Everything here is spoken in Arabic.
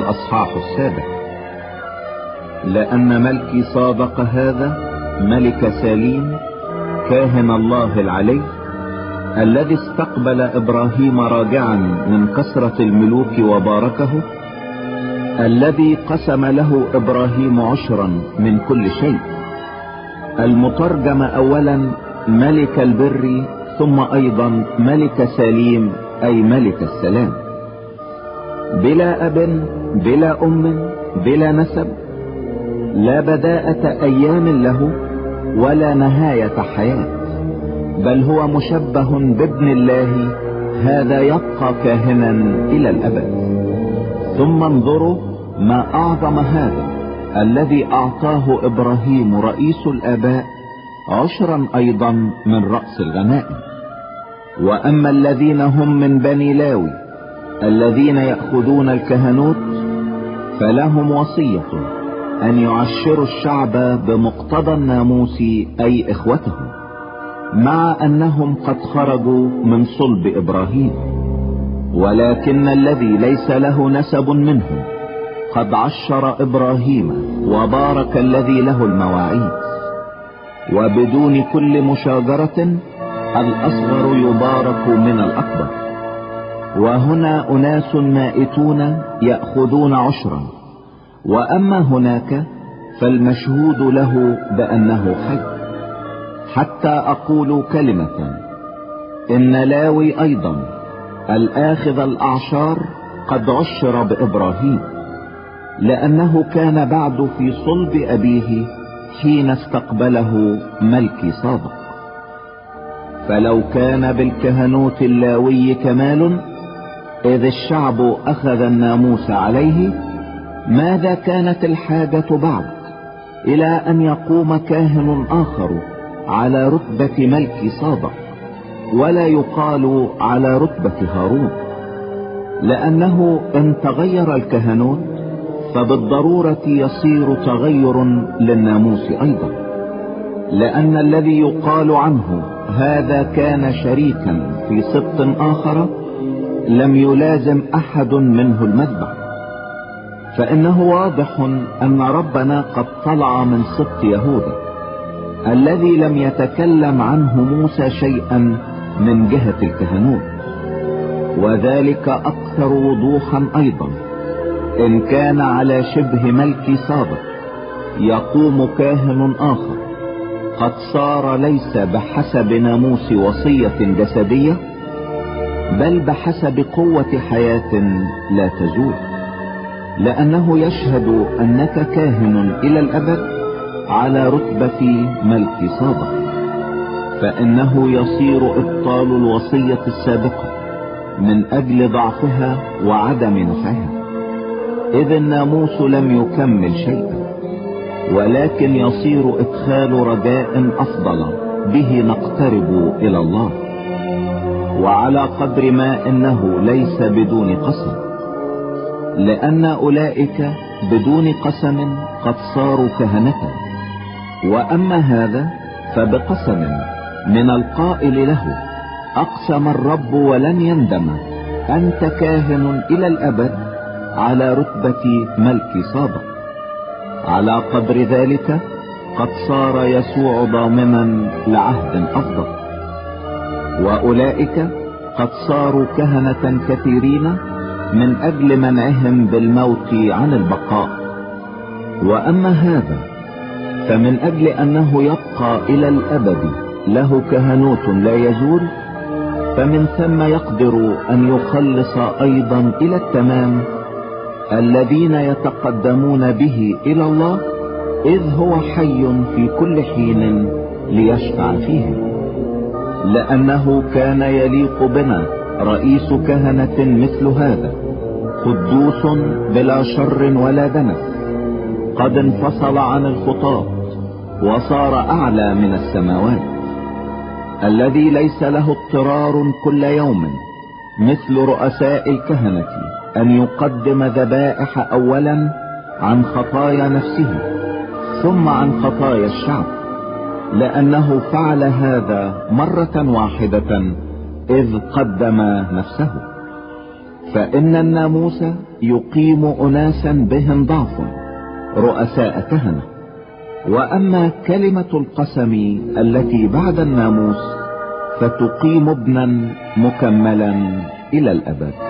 الأصحاح السابع. لأن ملكي صادق هذا ملك سليم كاهن الله العلي، الذي استقبل إبراهيم راجعا من كثرة الملوك وباركه، الذي قسم له إبراهيم عشرا من كل شيء، المترجم أولا ملك البر، ثم أيضا ملك سليم أي ملك السلام، بلا أب بلا أم بلا نسب، لا بداءة أيام له ولا نهاية حياة، بل هو مشبه بابن الله، هذا يبقى كاهنا إلى الأبد. ثم انظروا ما أعظم هذا الذي أعطاه إبراهيم رئيس الآباء عشرا أيضا من رأس الغنائم. وأما الذين هم من بني لاوي الذين يأخذون الكهنوت فلهم وصية أن يعشروا الشعب بمقتضى الناموس أي إخوتهم، مع أنهم قد خرجوا من صلب إبراهيم. ولكن الذي ليس له نسب منهم قد عشر إبراهيم وبارك الذي له المواعيد. وبدون كل مشاجرة الأصغر يبارك من الأكبر. وهنا أناس مائتون يأخذون عشرا، وأما هناك فالمشهود له بأنه حي. حتى أقول كلمة، إن لاوي أيضا الآخذ الأعشار قد عشر بإبراهيم، لأنه كان بعد في صلب أبيه حين استقبله ملكي صادق. فلو كان بالكهنوت اللاوي كمال إذ الشعب أخذ الناموس عليه، ماذا كانت الحاجة بعد إلى أن يقوم كاهن آخر على رتبة ملكي صادق، ولا يقال على رتبة هارون؟ لأنه إن تغير الكهنوت فبالضرورة يصير تغير للناموس أيضا، لأن الذي يقال عنه هذا كان شريكا في سبط آخر لم يلازم أحد منه المذبح. فإنه واضح أن ربنا قد طلع من سبط يهوذا الذي لم يتكلم عنه موسى شيئا من جهة الكهنوت، وذلك أكثر وضوحا أيضا إن كان على شبه ملكي صادق يقوم كاهن آخر قد صار ليس بحسب ناموس وصية جسدية، بل بحسب قوة حياة لا تزول، لأنه يشهد أنك كاهن إلى الأبد على رتبة ملكي صادق. فإنه يصير إبطال الوصية السابقة من أجل ضعفها وعدم نفعها، إذ الناموس لم يكمل شيئا، ولكن يصير إدخال رجاء أفضل به نقترب إلى الله. وعلى قدر ما إنه ليس بدون قسم، لأن أولئك بدون قسم قد صاروا كهنة. وأما هذا فبقسم من القائل له: أقسم الرب ولن يندم، أنت كاهن إلى الأبد على رتبة ملكي صادق. على قدر ذلك قد صار يسوع ضامنا لعهد أفضل. وأولئك قد صاروا كهنة كثيرين من أجل منعهم بالموت عن البقاء. وأما هذا فمن أجل أنه يبقى إلى الأبد له كهنوت لا يزول، فمن ثم يقدر أن يخلص أيضا إلى التمام الذين يتقدمون به إلى الله، إذ هو حي في كل حين ليشفع فيهم. لأنه كان يليق بنا رئيس كهنة مثل هذا، قدوس بلا شر ولا دنس، قد انفصل عن الخطاة وصار أعلى من السماوات، الذي ليس له اضطرار كل يوم مثل رؤساء الكهنة أن يقدم ذبائح أولا عن خطايا نفسه ثم عن خطايا الشعب، لأنه فعل هذا مرة واحدة إذ قدم نفسه. فإن الناموس يقيم أناسا بهم ضعف رؤساء كهنة، وأما كلمة القسم التي بعد الناموس فتقيم ابنا مكملا إلى الأبد.